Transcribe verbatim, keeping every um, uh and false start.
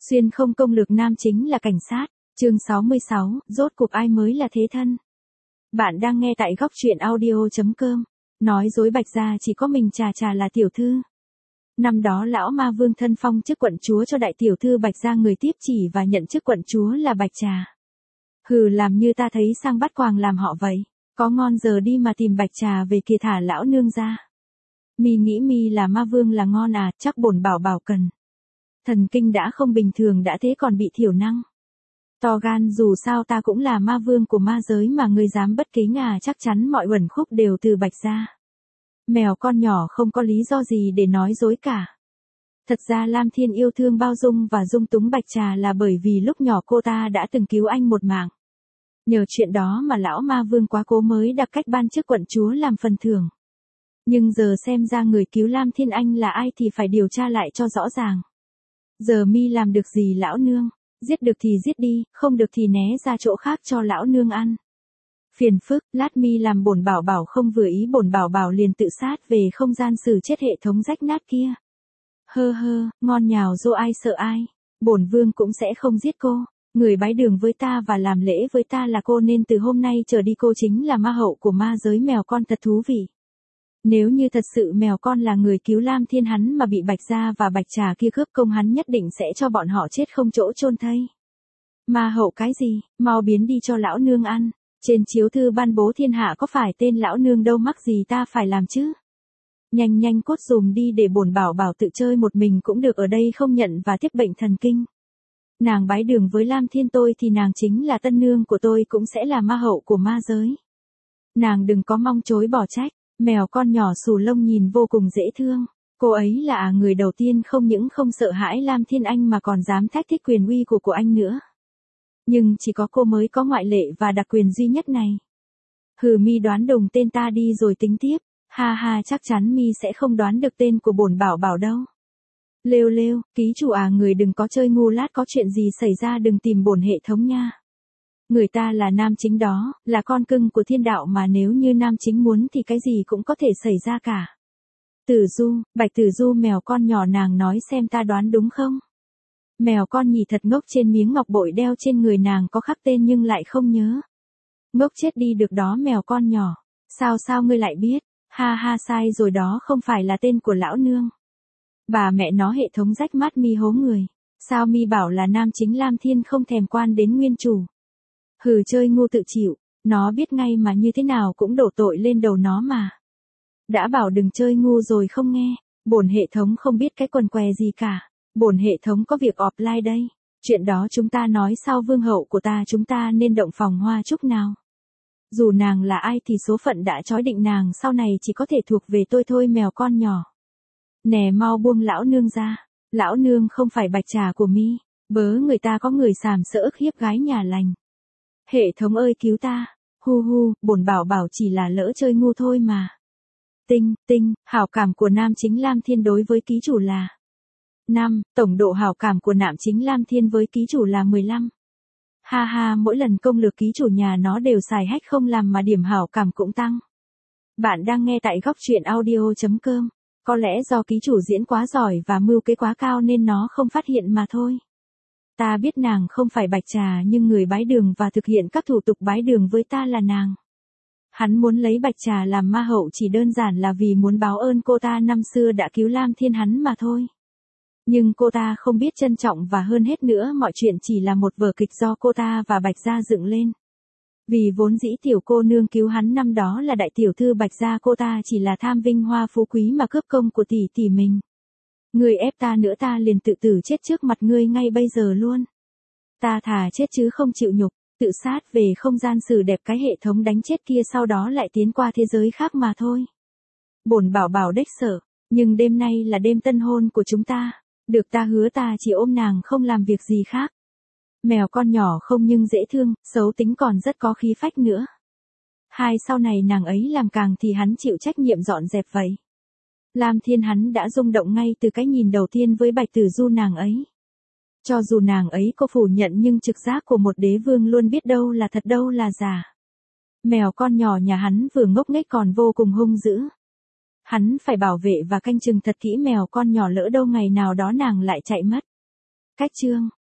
Xuyên không công lược nam chính là cảnh sát, chương sáu mươi sáu, rốt cuộc ai mới là thế thân. Bạn đang nghe tại góc truyện audio chấm com, nói dối Bạch gia chỉ có mình Trà Trà là tiểu thư. Năm đó lão ma vương thân phong chức quận chúa cho đại tiểu thư Bạch gia, người tiếp chỉ và nhận chức quận chúa là Bạch Trà. Hừ, làm như ta thấy sang bắt quàng làm họ vậy, có ngon giờ đi mà tìm Bạch Trà về kia thả lão nương ra. Mi nghĩ mi là ma vương là ngon à, chắc bổn bảo bảo cần. Thần kinh đã không bình thường đã thế còn bị thiểu năng. To gan, dù sao ta cũng là ma vương của ma giới mà ngươi dám bất kính à, chắc chắn mọi uẩn khúc đều từ Bạch gia. Mèo con nhỏ không có lý do gì để nói dối cả. Thật ra Lam Thiên yêu thương bao dung và dung túng Bạch Trà là bởi vì lúc nhỏ cô ta đã từng cứu anh một mạng. Nhờ chuyện đó mà lão ma vương quá cố mới đặc cách ban chức quận chúa làm phần thưởng. Nhưng giờ xem ra người cứu Lam Thiên anh là ai thì phải điều tra lại cho rõ ràng. Giờ mi làm được gì lão nương, giết được thì giết đi, không được thì né ra chỗ khác cho lão nương ăn. Phiền phức, lát mi làm bổn bảo bảo không vừa ý bổn bảo bảo liền tự sát về không gian xử chết hệ thống rách nát kia. Hơ hơ, ngon nhào dô ai sợ ai, bổn vương cũng sẽ không giết cô, người bái đường với ta và làm lễ với ta là cô nên từ hôm nay trở đi cô chính là ma hậu của ma giới. Mèo con thật thú vị. Nếu như thật sự mèo con là người cứu Lam Thiên hắn mà bị Bạch gia và Bạch Trà kia cướp công, hắn nhất định sẽ cho bọn họ chết không chỗ chôn thây. Ma hậu cái gì, mau biến đi cho lão nương ăn, trên chiếu thư ban bố thiên hạ có phải tên lão nương đâu, mắc gì ta phải làm chứ. Nhanh nhanh cốt dùm đi để bổn bảo bảo tự chơi một mình cũng được, ở đây không nhận và tiếp bệnh thần kinh. Nàng bái đường với Lam Thiên tôi thì nàng chính là tân nương của tôi, cũng sẽ là ma hậu của ma giới. Nàng đừng có mong chối bỏ trách. Mèo con nhỏ xù lông nhìn vô cùng dễ thương. Cô ấy là người đầu tiên không những không sợ hãi Lam Thiên Anh mà còn dám thách thức quyền uy của của anh nữa. Nhưng chỉ có cô mới có ngoại lệ và đặc quyền duy nhất này. Hừ, mi đoán đồng tên ta đi rồi tính tiếp. Ha ha, chắc chắn mi sẽ không đoán được tên của bổn bảo bảo đâu. Lêu lêu, ký chủ à, người đừng có chơi ngu, lát có chuyện gì xảy ra đừng tìm bổn hệ thống nha. Người ta là nam chính đó, là con cưng của thiên đạo mà, nếu như nam chính muốn thì cái gì cũng có thể xảy ra cả. Tử Du, Bạch Tử Du, mèo con nhỏ nàng nói xem ta đoán đúng không? Mèo con nhì thật ngốc, trên miếng ngọc bội đeo trên người nàng có khắc tên nhưng lại không nhớ. Ngốc chết đi được đó mèo con nhỏ, sao sao ngươi lại biết? Ha ha, sai rồi đó, không phải là tên của lão nương. Bà mẹ nó, hệ thống rách mắt mi hố người, sao mi bảo là nam chính Lam Thiên không thèm quan đến nguyên chủ. Hừ, chơi ngu tự chịu, nó biết ngay mà, như thế nào cũng đổ tội lên đầu nó mà. Đã bảo đừng chơi ngu rồi không nghe, bổn hệ thống không biết cái quần què gì cả, bổn hệ thống có việc offline đây, chuyện đó chúng ta nói sau. Vương hậu của ta chúng ta nên động phòng hoa chúc nào. Dù nàng là ai thì số phận đã trói định nàng sau này chỉ có thể thuộc về tôi thôi. Mèo con nhỏ, nè mau buông lão nương ra, lão nương không phải Bạch Trà của mi, bớ người ta có người sàm sỡ ức hiếp gái nhà lành. Hệ thống ơi cứu ta, hu hu, bổn bảo bảo chỉ là lỡ chơi ngu thôi mà. Tinh, tinh, hảo cảm của nam chính Lam Thiên đối với ký chủ là năm, tổng độ hảo cảm của nam chính Lam Thiên với ký chủ là mười lăm. Ha ha, mỗi lần công lược ký chủ nhà nó đều xài hack không làm mà điểm hảo cảm cũng tăng. Bạn đang nghe tại góc truyện audio chấm com, có lẽ do ký chủ diễn quá giỏi và mưu kế quá cao nên nó không phát hiện mà thôi. Ta biết nàng không phải Bạch Trà nhưng người bái đường và thực hiện các thủ tục bái đường với ta là nàng. Hắn muốn lấy Bạch Trà làm ma hậu chỉ đơn giản là vì muốn báo ơn cô ta năm xưa đã cứu Lam Thiên hắn mà thôi. Nhưng cô ta không biết trân trọng, và hơn hết nữa mọi chuyện chỉ là một vở kịch do cô ta và Bạch gia dựng lên. Vì vốn dĩ tiểu cô nương cứu hắn năm đó là đại tiểu thư Bạch gia, cô ta chỉ là tham vinh hoa phú quý mà cướp công của tỷ tỷ mình. Ngươi ép ta nữa ta liền tự tử chết trước mặt ngươi ngay bây giờ luôn. Ta thà chết chứ không chịu nhục, tự sát về không gian xử đẹp cái hệ thống đánh chết kia, sau đó lại tiến qua thế giới khác mà thôi. Bổn bảo bảo đếch sợ, nhưng đêm nay là đêm tân hôn của chúng ta, được ta hứa ta chỉ ôm nàng không làm việc gì khác. Mèo con nhỏ không nhưng dễ thương, xấu tính còn rất có khí phách nữa. Hai, sau này nàng ấy làm càng thì hắn chịu trách nhiệm dọn dẹp vậy. Lam Thiên hắn đã rung động ngay từ cái nhìn đầu tiên với Bạch Tử Du nàng ấy. Cho dù nàng ấy có phủ nhận nhưng trực giác của một đế vương luôn biết đâu là thật đâu là giả. Mèo con nhỏ nhà hắn vừa ngốc nghếch còn vô cùng hung dữ. Hắn phải bảo vệ và canh chừng thật kỹ mèo con nhỏ, lỡ đâu ngày nào đó nàng lại chạy mất. Cách chương